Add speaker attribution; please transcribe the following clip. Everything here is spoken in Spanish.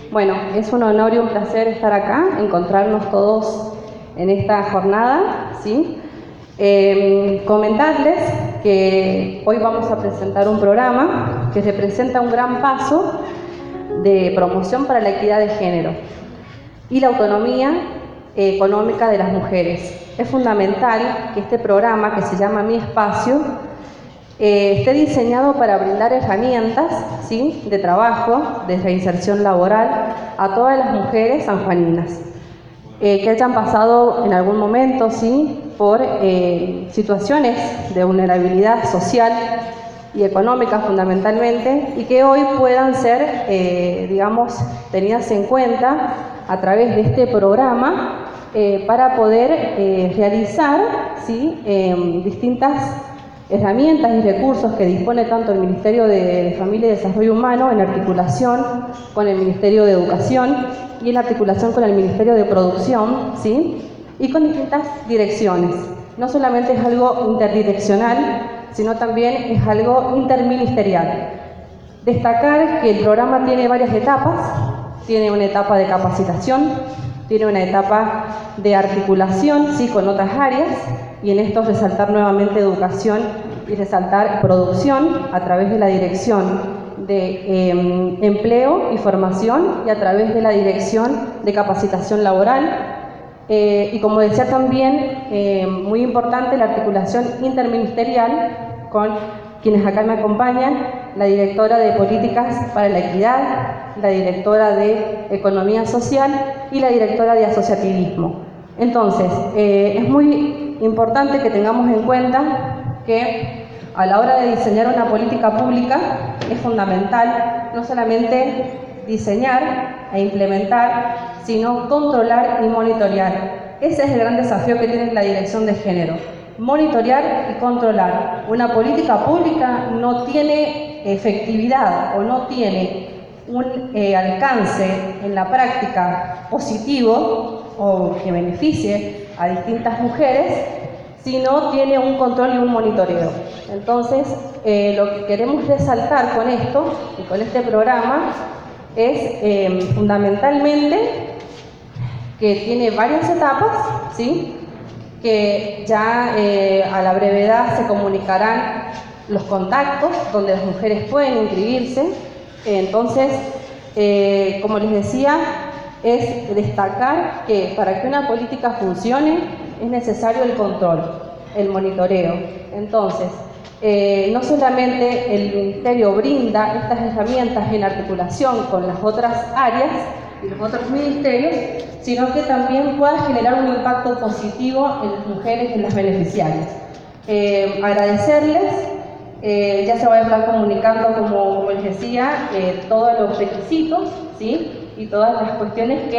Speaker 1: Bueno, es un honor y un placer estar acá, encontrarnos todos en esta jornada, ¿sí? Comentarles que hoy vamos a presentar un programa que representa un gran paso de promoción para la equidad de género y la autonomía económica de las mujeres. Es fundamental que este programa, que se llama Mi Espacio, esté diseñado para brindar herramientas, ¿sí?, de trabajo, de reinserción laboral a todas las mujeres sanjuaninas que hayan pasado en algún momento, ¿sí?, por situaciones de vulnerabilidad social y económica fundamentalmente, y que hoy puedan ser, digamos, tenidas en cuenta a través de este programa para poder realizar, ¿sí?, distintas herramientas y recursos que dispone tanto el Ministerio de Familia y Desarrollo Humano en articulación con el Ministerio de Educación y en articulación con el Ministerio de Producción, ¿sí?, y con distintas direcciones. No solamente es algo interdireccional, sino también es algo interministerial. Destacar que el programa tiene varias etapas. Tiene una etapa de capacitación, tiene una etapa de articulación, sí, con otras áreas, y en esto resaltar nuevamente educación y resaltar producción a través de la dirección de empleo y formación y a través de la dirección de capacitación laboral. Y como decía también, muy importante la articulación interministerial con quienes acá me acompañan, la directora de Políticas para la Equidad, la directora de Economía Social y la directora de Asociativismo. Entonces, es muy importante que tengamos en cuenta que a la hora de diseñar una política pública es fundamental no solamente diseñar e implementar, sino controlar y monitorear. Ese es el gran desafío que tiene la Dirección de Género: monitorear y controlar. Una política pública no tiene efectividad o no tiene un alcance en la práctica positivo o que beneficie a distintas mujeres si no tiene un control y un monitoreo. Entonces, lo que queremos resaltar con esto y con este programa es fundamentalmente que tiene varias etapas, ¿sí?, que ya a la brevedad se comunicarán los contactos donde las mujeres pueden inscribirse. Entonces, como les decía, es destacar que para que una política funcione es necesario el control, el monitoreo. Entonces, no solamente el Ministerio brinda estas herramientas en articulación con las otras áreas y los otros ministerios, sino que también pueda generar un impacto positivo en las mujeres y en las beneficiarias. Agradecerles, ya se van a estar comunicando, como les decía, todos los requisitos, ¿sí?, y todas las cuestiones que